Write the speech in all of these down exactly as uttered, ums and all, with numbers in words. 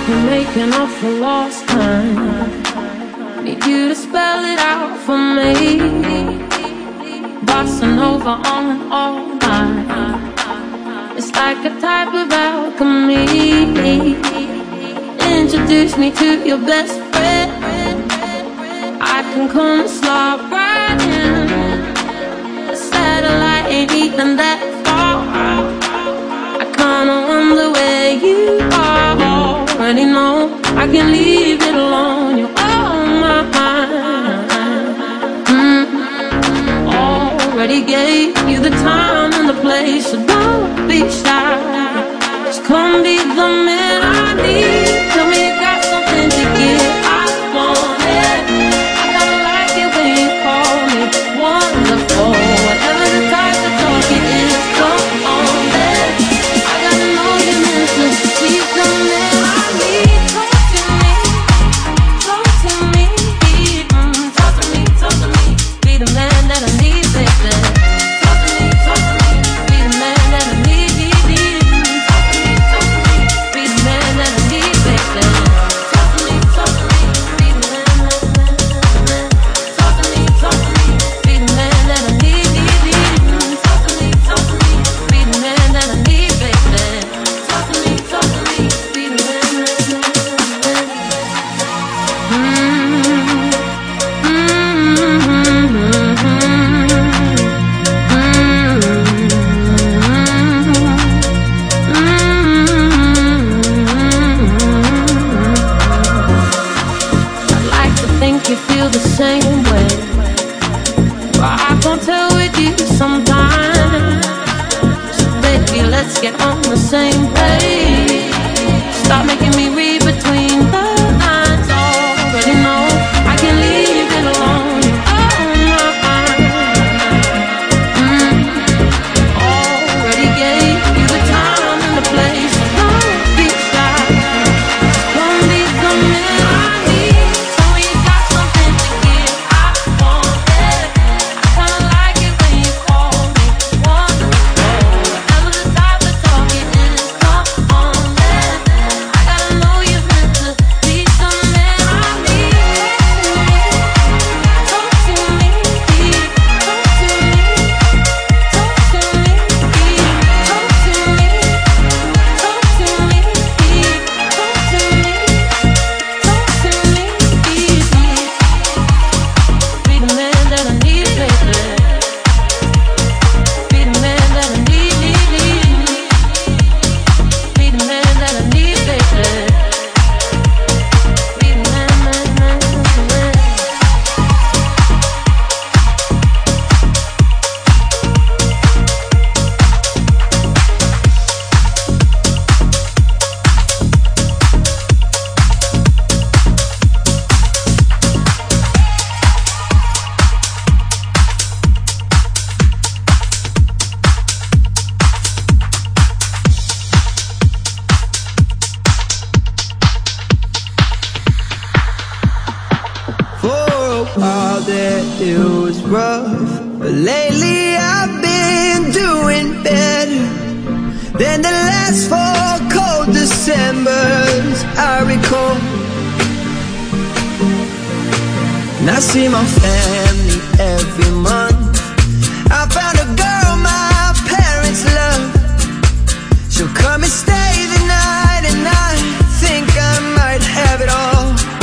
We're making up for lost time. Need you to spell it out for me. Bossa Nova on and all night. It's like a type of alchemy. Introduce me to your best friend. I can come and slide right in. The satellite ain't even that far. I kinda wonder where you are. Already know I can leave it alone. You're on my mind. Mm-hmm. Already gave you the time and the place, so don't be shy. Just come be the man I need. Tell me you got something to give. I want it. I gotta like it when you call me wonderful. Whatever the type of talk it is, come on then. I gotta know you miss me. Please the man I need. Talk to me, talk to me, mm, talk to me, talk to me. Be the man that I need, baby. Talk to me, talk to me. Be the man that I need. Get on the same page. Stop making me read between the lines. Already know I can leave it alone. Oh my, mm. Already gave you the time and the place. Don't be shy. Don't be the man I need. Tell me you got something to give. I want it. I kinda like it when you call me wonderful. Whatever the type of talk it is, come on then. I gotta know you're meant to be the man I need. Talk to me, talk to me, talk to me, talk to me, talk to me, talk to me, talk to me, be the man that I need, baby. Be the man that I need, need, need. Be the man that I need, baby. Be the man, man, man, man. For a while there it was rough, but lately I've been doing better than the last four cold Decembers I recall. And I see my family every month. I found a girl my parents love. She'll come and stay the night, and I think I might have it all.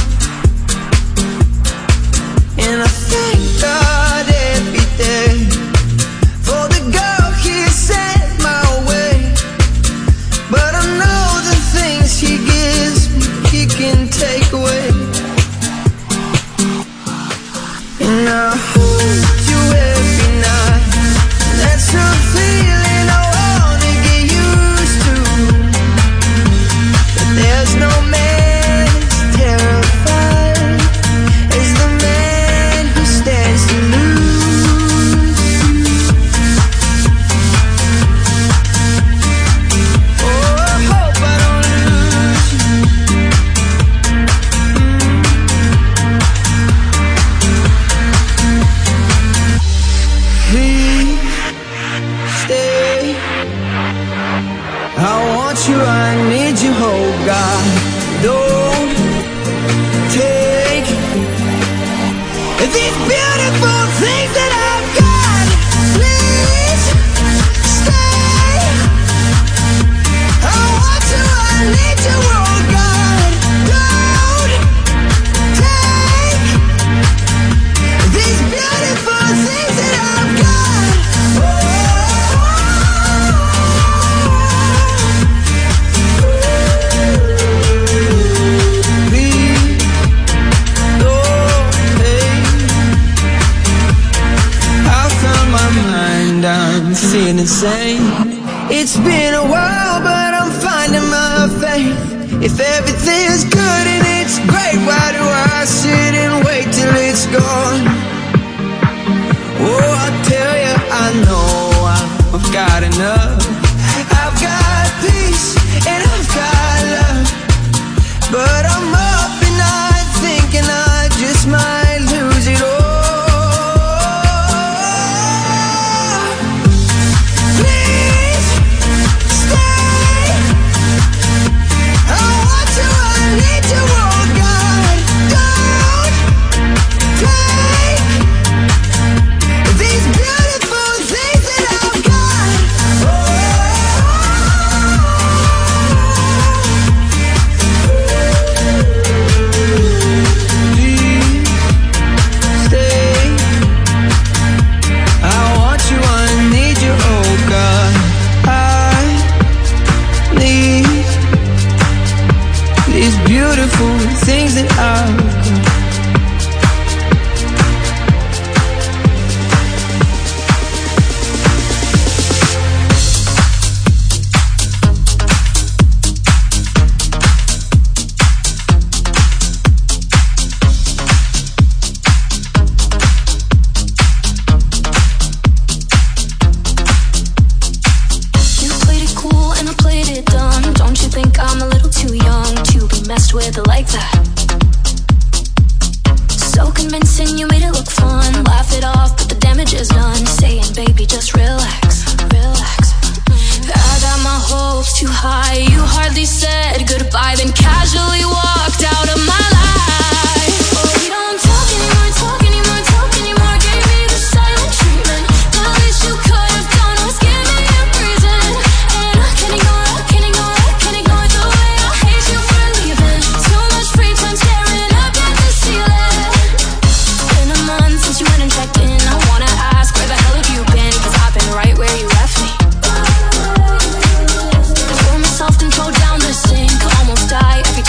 And I thank God every day for the girl He sent my way. But I know the things He gives me, He can take away. And I hold you every night. That's a feeling I wanna get used to. But there's no man as terrified as the man who stands to lose. Oh, I hope I don't lose you. Please stay. I want you, I need you, oh God. Don't these beautiful things that I've got. Please stay. I want you, I need you, oh God. Don't take these beautiful things that I've got. I'm feeling insane. It's been a while, but I'm finding my faith. If everything's good and it's great, why do I sit and wait till it's gone? Oh, I tell you, I know I've got enough. I've got peace and I've got love, but I'm up and I'm thinking I just might lose it all. Things that I've got. You played it cool and I played it dumb. Don't you think I'm a little too young to be messed with like that? So convincing, you made it look fun. Laugh it off, but the damage is done. Saying, baby, just relax, relax. I got my hopes too high. You hardly said goodbye, then casually walked out of my life. Oh, we don't talk anymore, talk anymore, talk anymore. Gave me the silent treatment. The least you could have done was give me a reason. And I can't ignore, I can't ignore, I can't ignore the way I hate you for leaving. Too much free time staring up at the ceiling. It's been a month since you went and checked in. I wanna ask, where the hell have you been? Cause I've been right where you left me. I pour myself control down the sink. Almost die every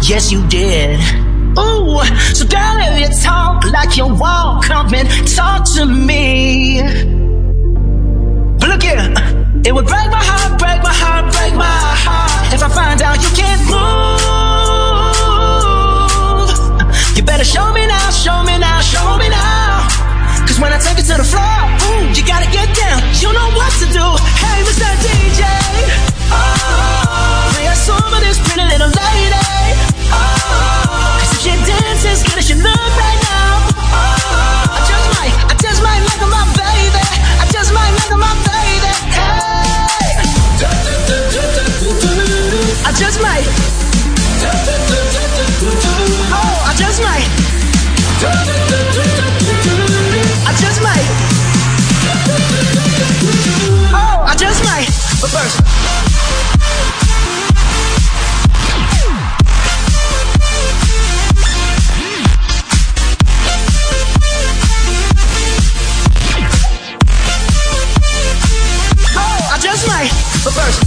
Yes, you did. Ooh, so girl, if you talk like you walk, come and talk to me. But look here, it would break my heart, break my heart, break my heart if I find out you can't move. You better show me now, show me now, show me now. Cause when I take it to the floor, ooh, you gotta get down, you know what to do. Hey, Mister D J, oh, play a song for this pretty little lady. Oh, cause if she dances good as she look right now, oh, I just might, I just might like her, my baby. I just might like her, my baby. Hey, I just might. Oh, I just might. I just might. Oh, I just might. But first, oh, I just might. But first,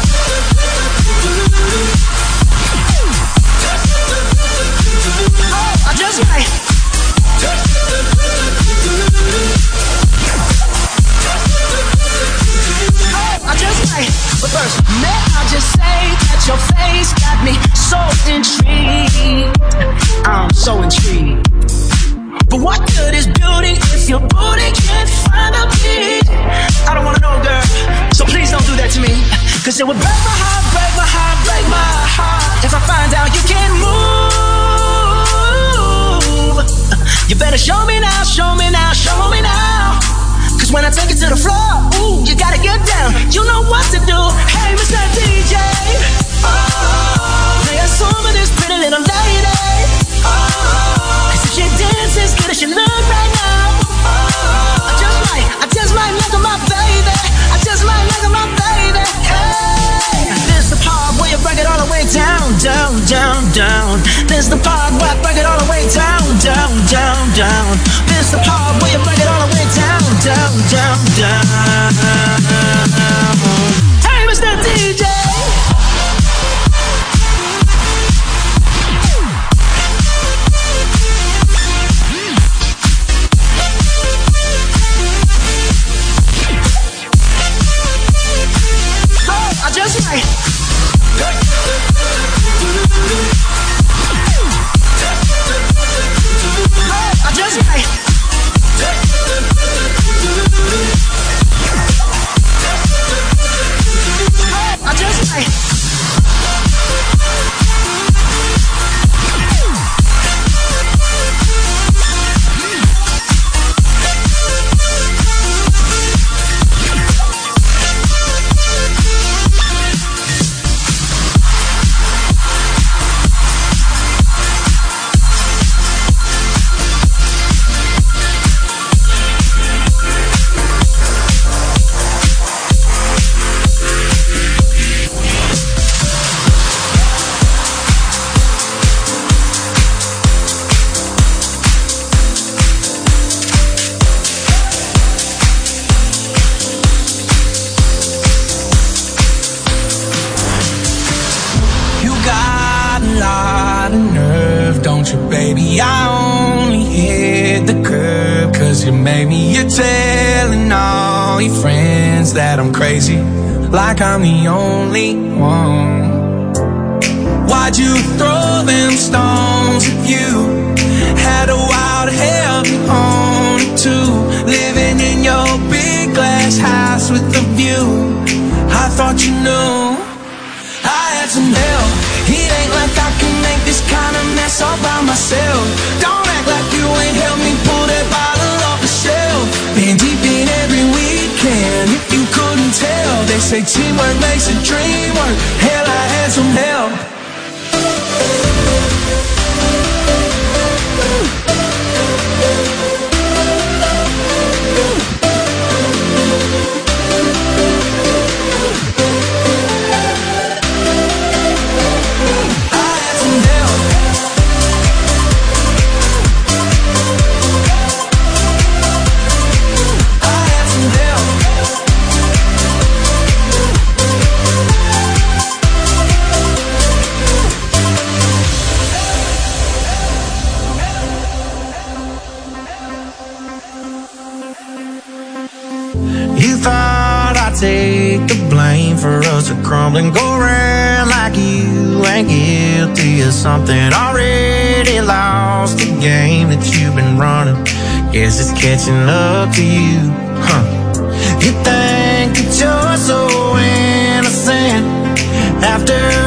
oh, I just might. I just might, but first, may I just say that your face got me so intrigued. I'm so intrigued. But what good is beauty if your booty can't find a beat? I don't wanna know, girl, so please don't do that to me. Cause it would break my heart, break my heart, break my heart if I find out you can't move. You better show me now, show me now, show me now. Cause when I take it to the floor, ooh, you gotta get down, you know what to do. Hey, Mister D J, oh, play a song for this pretty little lady. Oh, cause if she dances good as she look right now, oh, I just might, I just might like her, my baby. I just might like her, my baby. Hey, this the part where you break it all the way down, down, down, down. This the part where I break it all the way down, down, down, down. This the part where you break it all the way down, down, down, down. Hey, Mister D J. Oh, I just might. Oh, I just might. I just might. Baby, I only hit the curb cause you made me. You're telling all your friends that I'm crazy, like I'm the only one. Why'd you throw them stones if you had a wild hell on it too? Living in your big glass house with a view, I thought you knew I had some help. It ain't like I can make this kind of mess all by myself. Don't act like you ain't helped me pull that bottle off the shelf. Been deep in every weekend, if you couldn't tell. They say teamwork makes a dream work. Hell, I had some help. for us to crumble and go round like you ain't guilty of something already lost. The game that you've been running, guess it's catching up to you, huh? You think that you're so innocent after